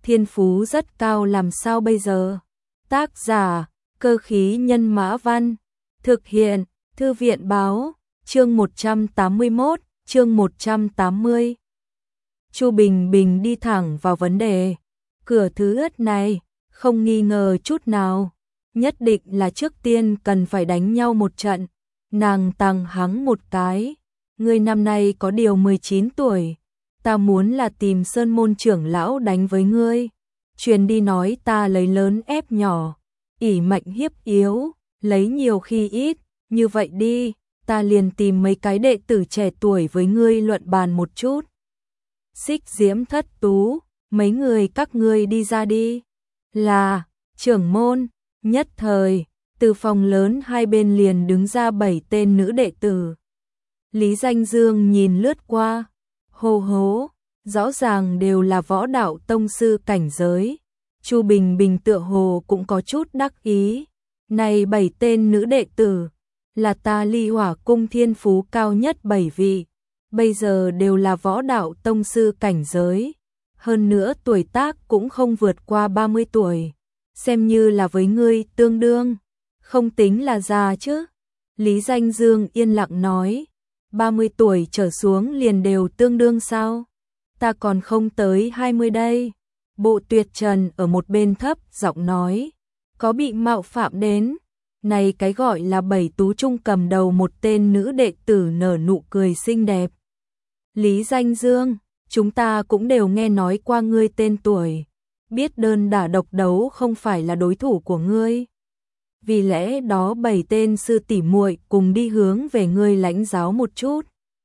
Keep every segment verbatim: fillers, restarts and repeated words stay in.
thiên phú rất cao làm sao bây giờ? Tác giả, Cơ khí nhân mã văn, thực hiện, Thư viện báo, chương một trăm tám mươi mốt, chương một trăm tám mươi. Chu Bình Bình đi thẳng vào vấn đề, cửa thứ ất này, không nghi ngờ chút nào, nhất định là trước tiên cần phải đánh nhau một trận. Nàng tằng hắng một cái, ngươi năm nay có điều mười chín tuổi, ta muốn là tìm Sơn môn trưởng lão đánh với ngươi. Truyền đi nói ta lấy lớn ép nhỏ, ỷ mạnh hiếp yếu, lấy nhiều khi ít, như vậy đi, ta liền tìm mấy cái đệ tử trẻ tuổi với ngươi luận bàn một chút. Xích Diễm Thất Tú, mấy người các ngươi đi ra đi. Là, trưởng môn, nhất thời, từ phòng lớn hai bên liền đứng ra bảy tên nữ đệ tử. Lý Danh Dương nhìn lướt qua, hô hố, rõ ràng đều là võ đạo tông sư cảnh giới. Chu Bình Bình tựa hồ cũng có chút đắc ý. Này bảy tên nữ đệ tử, là ta Ly Hỏa cung thiên phú cao nhất bảy vị, bây giờ đều là võ đạo tông sư cảnh giới. Hơn nữa tuổi tác cũng không vượt qua ba mươi tuổi, xem như là với ngươi tương đương, không tính là già chứ. Lý Danh Dương yên lặng nói, ba mươi tuổi trở xuống liền đều tương đương sao? Ta còn không tới hai mươi đây. Bộ Tuyệt Trần ở một bên thấp giọng nói, có bị mạo phạm đến. Này cái gọi là bảy tú trung cầm đầu một tên nữ đệ tử nở nụ cười xinh đẹp. Lý Danh Dương, chúng ta cũng đều nghe nói qua ngươi tên tuổi, biết đơn đả độc đấu không phải là đối thủ của ngươi. Vì lẽ đó bảy tên sư tỷ muội cùng đi hướng về ngươi lãnh giáo một chút.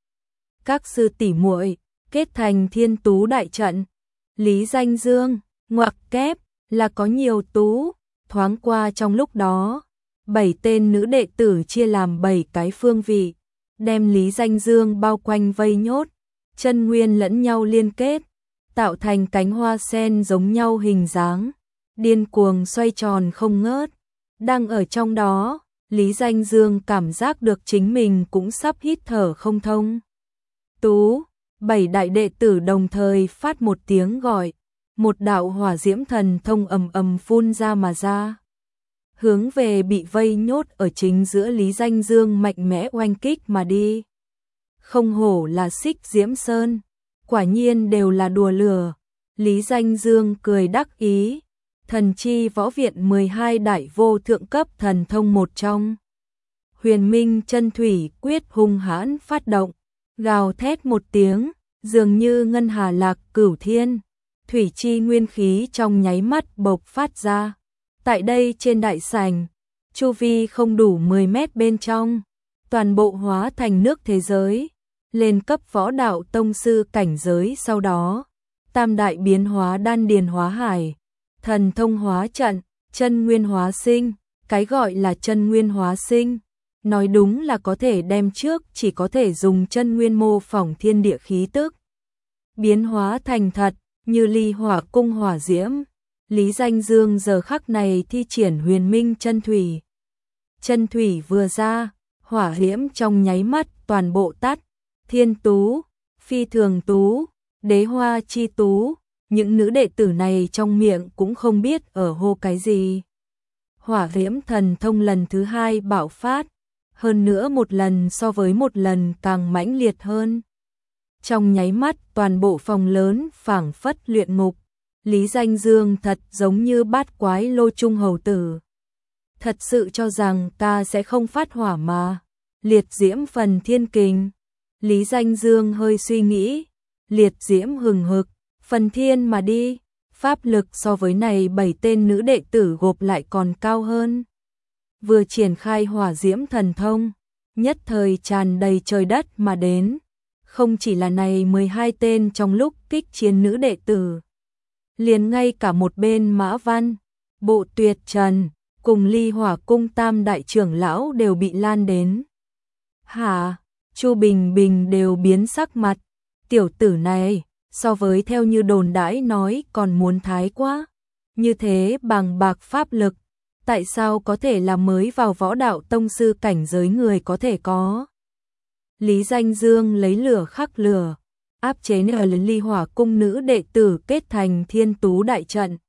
Các sư tỷ muội kết thành Thiên Tú đại trận. Lý Danh Dương, ngoặc kép, là có nhiều tú, thoáng qua trong lúc đó, bảy tên nữ đệ tử chia làm bảy cái phương vị, đem Lý Danh Dương bao quanh vây nhốt, chân nguyên lẫn nhau liên kết, tạo thành cánh hoa sen giống nhau hình dáng, điên cuồng xoay tròn không ngớt. Đang ở trong đó, Lý Danh Dương cảm giác được chính mình cũng sắp hít thở không thông. Tú, bảy đại đệ tử đồng thời phát một tiếng gọi, một đạo hỏa diễm thần thông ầm ầm phun ra mà ra, hướng về bị vây nhốt ở chính giữa Lý Danh Dương mạnh mẽ oanh kích mà đi. Không hổ là Xích Diễm Sơn, quả nhiên đều là đùa lửa. Lý Danh Dương cười đắc ý, thần chi võ viện mười hai đại vô thượng cấp thần thông một trong. Huyền Minh Chân Thủy Quyết hung hãn phát động, gào thét một tiếng, dường như ngân hà lạc cửu thiên, thủy chi nguyên khí trong nháy mắt bộc phát ra. Tại đây trên đại sảnh, chu vi không đủ mười mét bên trong, toàn bộ hóa thành nước thế giới, lên cấp võ đạo tông sư cảnh giới. Sau đó, tam đại biến hóa đan điền hóa hải, thần thông hóa trận, chân nguyên hóa sinh. Cái gọi là chân nguyên hóa sinh, nói đúng là có thể đem trước chỉ có thể dùng chân nguyên mô phỏng thiên địa khí tức, biến hóa thành thật, như Ly Hỏa cung hỏa diễm. Lý Danh Dương giờ khắc này thi triển Huyền Minh Chân Thủy. Chân thủy vừa ra, hỏa diễm trong nháy mắt toàn bộ tắt. Thiên Tú, Phi Thường Tú, Đế Hoa Chi Tú, những nữ đệ tử này trong miệng cũng không biết ở hô cái gì. Hỏa diễm thần thông lần thứ hai bạo phát, hơn nữa một lần so với một lần càng mãnh liệt hơn. Trong nháy mắt toàn bộ phòng lớn phảng phất luyện ngục. Lý Danh Dương thật giống như bát quái lô trung hầu tử. Thật sự cho rằng ta sẽ không phát hỏa mà. Liệt diễm phần thiên kình. Lý Danh Dương hơi suy nghĩ. Liệt diễm hừng hực, phần thiên mà đi. Pháp lực so với này bảy tên nữ đệ tử gộp lại còn cao hơn. Vừa triển khai hỏa diễm thần thông, nhất thời tràn đầy trời đất mà đến. Không chỉ là này mười hai tên trong lúc kích chiến nữ đệ tử, liền ngay cả một bên Mã Văn, Bộ Tuyệt Trần, cùng Ly Hỏa cung tam đại trưởng lão đều bị lan đến. Hả? Chu Bình Bình đều biến sắc mặt. Tiểu tử này, so với theo như đồn đãi nói còn muốn thái quá. Như thế bằng bạc pháp lực, tại sao có thể là mới vào võ đạo tông sư cảnh giới người có thể có? Lý Danh Dương lấy lửa khắc lửa, áp chế ở Ly Hỏa cung nữ đệ tử kết thành Thiên Tú đại trận.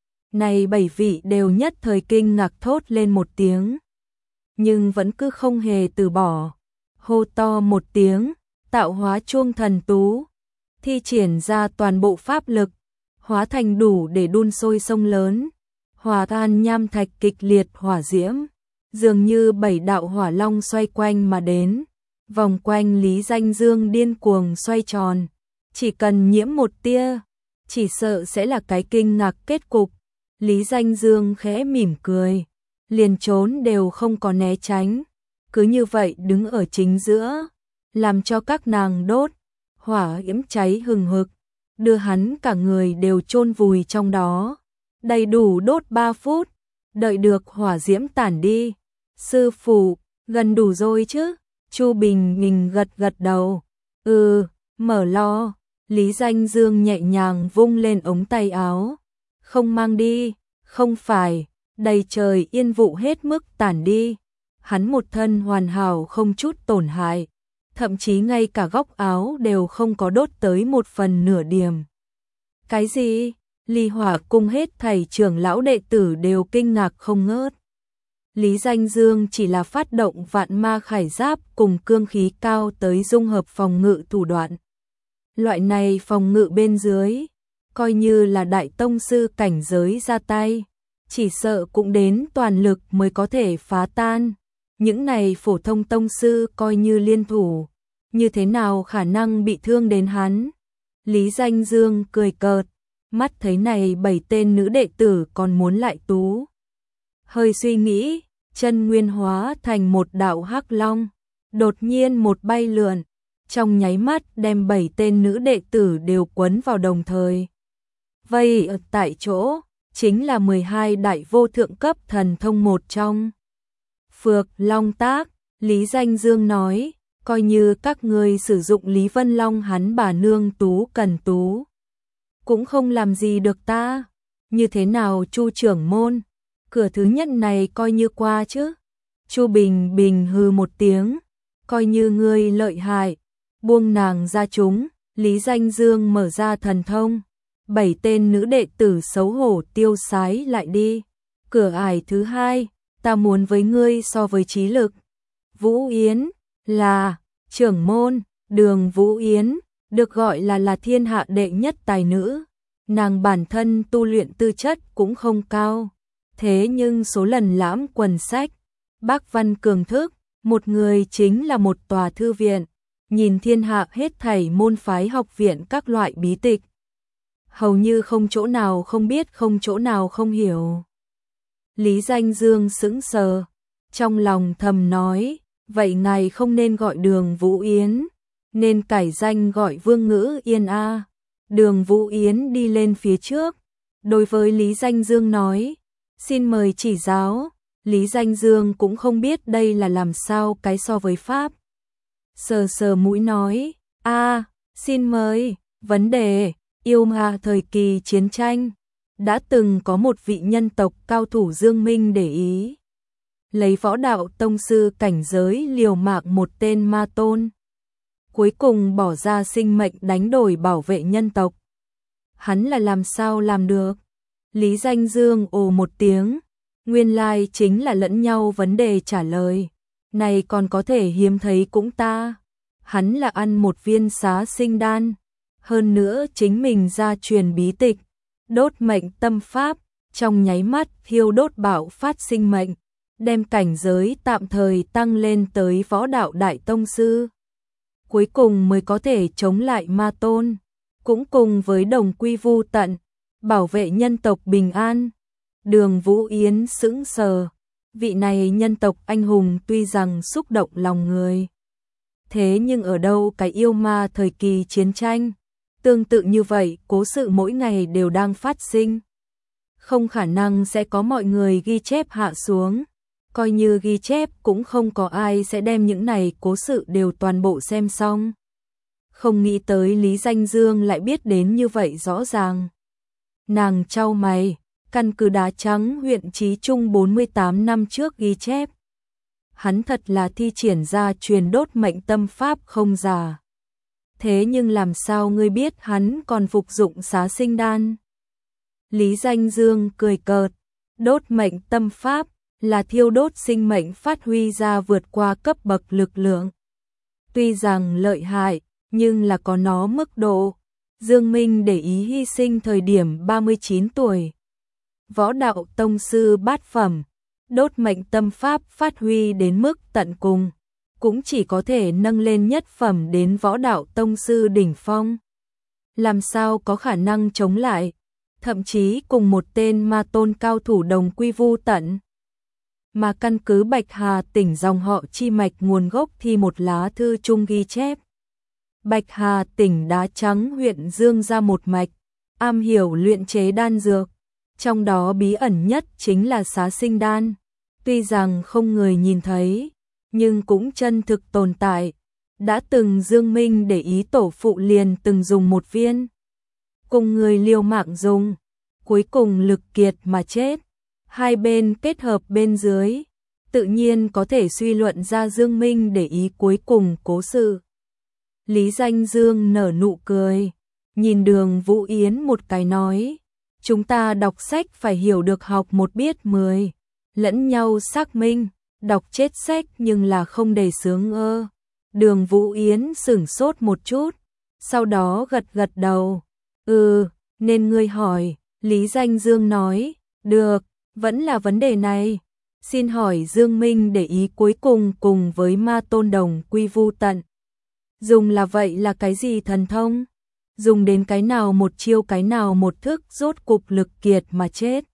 Này bảy vị đều nhất thời kinh ngạc thốt lên một tiếng, nhưng vẫn cứ không hề từ bỏ, hô to một tiếng, tạo hóa chuông thần tú, thi triển ra toàn bộ pháp lực, hóa thành đủ để đun sôi sông lớn, hòa tan nham thạch kịch liệt hỏa diễm, dường như bảy đạo hỏa long xoay quanh mà đến, vòng quanh Lý Danh Dương điên cuồng xoay tròn, chỉ cần nhiễm một tia, chỉ sợ sẽ là cái kinh ngạc kết cục. Lý Danh Dương khẽ mỉm cười, liền trốn đều không có né tránh, cứ như vậy đứng ở chính giữa, làm cho các nàng đốt, hỏa yếm cháy hừng hực, đưa hắn cả người đều chôn vùi trong đó, đầy đủ đốt ba phút, đợi được hỏa diễm tản đi. Sư phụ, gần đủ rồi chứ? Chu Bình mình gật gật đầu. Ừ, mở lo. Lý Danh Dương nhẹ nhàng vung lên ống tay áo. Không mang đi, không phải, đầy trời yên vụ hết mức tản đi. Hắn một thân hoàn hảo không chút tổn hại, thậm chí ngay cả góc áo đều không có đốt tới một phần nửa điểm. Cái gì? Ly Hỏa cung hết thảy trưởng lão đệ tử đều kinh ngạc không ngớt. Lý Danh Dương chỉ là phát động vạn ma khải giáp cùng cương khí cao tới dung hợp phòng ngự thủ đoạn. Loại này phòng ngự bên dưới, coi như là đại tông sư cảnh giới ra tay, chỉ sợ cũng đến toàn lực mới có thể phá tan. Những này phổ thông tông sư coi như liên thủ, như thế nào khả năng bị thương đến hắn? Lý Danh Dương cười cợt, mắt thấy này bảy tên nữ đệ tử còn muốn lại tú. Hơi suy nghĩ, chân nguyên hóa thành một đạo hắc long, đột nhiên một bay lượn, trong nháy mắt đem bảy tên nữ đệ tử đều quấn vào đồng thời. Vây ở tại chỗ, chính là mười hai đại vô thượng cấp thần thông một trong. Phược Long Tác, Lý Danh Dương nói, coi như các ngươi sử dụng Lý Vân Long hắn bà nương tú cần tú, cũng không làm gì được ta. Như thế nào Chu trưởng môn, cửa thứ nhất này coi như qua chứ? Chu Bình Bình hừ một tiếng, coi như ngươi lợi hại, buông nàng ra chúng. Lý Danh Dương mở ra thần thông, bảy tên nữ đệ tử xấu hổ tiêu sái lại đi. Cửa ải thứ hai, ta muốn với ngươi so với trí lực. Vũ Yến là trưởng môn, Đường Vũ Yến, được gọi là là thiên hạ đệ nhất tài nữ. Nàng bản thân tu luyện tư chất cũng không cao, thế nhưng số lần lãm quần sách, bác văn cường thức, một người chính là một tòa thư viện, nhìn thiên hạ hết thảy môn phái học viện các loại bí tịch. Hầu như không chỗ nào không biết, không chỗ nào không hiểu. Lý Danh Dương sững sờ, trong lòng thầm nói, vậy ngài không nên gọi Đường Vũ Yến, nên cải danh gọi Vương Ngữ Yên a. Đường Vũ Yến đi lên phía trước, đối với Lý Danh Dương nói, xin mời chỉ giáo. Lý Danh Dương cũng không biết đây là làm sao cái so với pháp. Sờ sờ mũi nói, a, xin mời, vấn đề, yêu ma thời kỳ chiến tranh, đã từng có một vị nhân tộc cao thủ Dương Minh để ý, lấy võ đạo tông sư cảnh giới liều mạng một tên ma tôn, cuối cùng bỏ ra sinh mệnh đánh đổi bảo vệ nhân tộc. Hắn là làm sao làm được? Lý Danh Dương ồ một tiếng, nguyên lai chính là lẫn nhau vấn đề trả lời, này còn có thể hiếm thấy cũng ta. Hắn là ăn một viên xá sinh đan, hơn nữa chính mình ra truyền bí tịch, đốt mệnh tâm pháp, trong nháy mắt thiêu đốt bạo phát sinh mệnh, đem cảnh giới tạm thời tăng lên tới võ đạo đại tông sư. Cuối cùng mới có thể chống lại ma tôn, cũng cùng với đồng quy vu tận, bảo vệ nhân tộc bình an. Đường Vũ Yến sững sờ, vị này nhân tộc anh hùng tuy rằng xúc động lòng người, thế nhưng ở đâu cái yêu ma thời kỳ chiến tranh, tương tự như vậy cố sự mỗi ngày đều đang phát sinh. Không khả năng sẽ có mọi người ghi chép hạ xuống, coi như ghi chép cũng không có ai sẽ đem những này cố sự đều toàn bộ xem xong. Không nghĩ tới Lý Danh Dương lại biết đến như vậy rõ ràng. Nàng chau mày, căn cứ Đá Trắng huyện Chí Trung bốn mươi tám năm trước ghi chép. Hắn thật là thi triển ra truyền đốt mệnh tâm pháp không giả. thế nhưng làm sao ngươi biết hắn còn phục dụng xá sinh đan? Lý Danh Dương cười cợt, đốt mệnh tâm pháp là thiêu đốt sinh mệnh phát huy ra vượt qua cấp bậc lực lượng. Tuy rằng lợi hại, nhưng là có nó mức độ. Dương Minh để ý hy sinh thời điểm ba mươi chín tuổi. Võ đạo tông sư bát phẩm, đốt mệnh tâm pháp phát huy đến mức tận cùng, cũng chỉ có thể nâng lên nhất phẩm đến võ đạo tông sư đỉnh phong. Làm sao có khả năng chống lại, thậm chí cùng một tên ma tôn cao thủ đồng quy vu tận. Mà căn cứ Bạch Hà tỉnh dòng họ chi mạch nguồn gốc thì một lá thư chung ghi chép. Bạch Hà tỉnh Đá Trắng huyện Dương ra một mạch, am hiểu luyện chế đan dược, trong đó bí ẩn nhất chính là xá sinh đan. Tuy rằng không người nhìn thấy, nhưng cũng chân thực tồn tại. Đã từng Dương Minh để ý tổ phụ liền từng dùng một viên. Cùng người liều mạng dùng, cuối cùng lực kiệt mà chết. Hai bên kết hợp bên dưới, tự nhiên có thể suy luận ra Dương Minh để ý cuối cùng cố sự. Lý Danh Dương nở nụ cười, nhìn Đường Vũ Yến một cái nói, chúng ta đọc sách phải hiểu được học một biết mười, lẫn nhau xác minh, đọc chết sách nhưng là không đầy sướng ơ. Đường Vũ Yến sửng sốt một chút, sau đó gật gật đầu, ừ, nên ngươi hỏi. Lý Danh Dương nói, được, vẫn là vấn đề này. Xin hỏi Dương Minh để ý cuối cùng cùng với ma tôn đồng quy vu tận. Dùng là vậy là cái gì thần thông? Dùng đến cái nào một chiêu cái nào một thức rốt cục lực kiệt mà chết.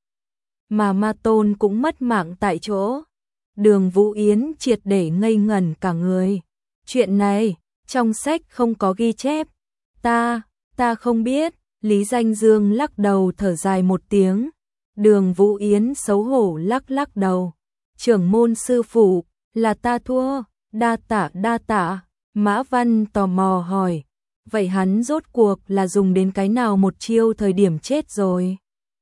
Mà ma tôn cũng mất mạng tại chỗ. Đường Vũ Yến triệt để ngây ngẩn cả người. Chuyện này, trong sách không có ghi chép. Ta, ta không biết. Lý Danh Dương lắc đầu thở dài một tiếng. Đường Vũ Yến xấu hổ lắc lắc đầu. Trưởng môn sư phụ, là ta thua, đa tạ đa tạ. Mã Văn tò mò hỏi, vậy hắn rốt cuộc là dùng đến cái nào một chiêu thời điểm chết rồi?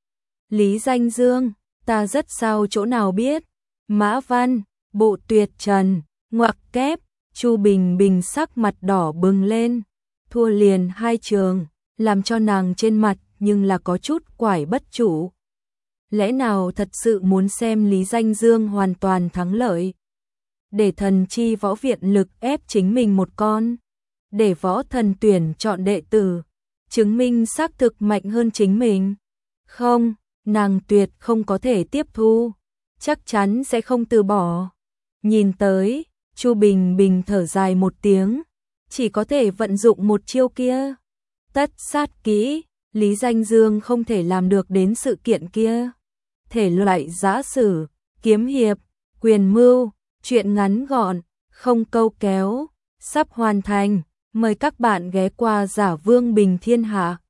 Lý Danh Dương, ta rất sao chỗ nào biết. Mã Văn, bộ tuyệt trần, ngoặc kép, Chu Bình Bình sắc mặt đỏ bừng lên, thua liền hai trường, làm cho nàng trên mặt nhưng là có chút quải bất chủ. Lẽ nào thật sự muốn xem Lý Danh Dương hoàn toàn thắng lợi? Để thần chi võ viện lực ép chính mình một con, để võ thần tuyển chọn đệ tử, chứng minh xác thực mạnh hơn chính mình. Không, nàng tuyệt không có thể tiếp thu, chắc chắn sẽ không từ bỏ. Nhìn tới, Chu Bình Bình thở dài một tiếng, chỉ có thể vận dụng một chiêu kia. Tất sát kỹ, Lý Danh Dương không thể làm được đến sự kiện kia. Thể loại giã sử, kiếm hiệp, quyền mưu, chuyện ngắn gọn, không câu kéo, sắp hoàn thành. Mời các bạn ghé qua Giả Vương Bình Thiên Hạ.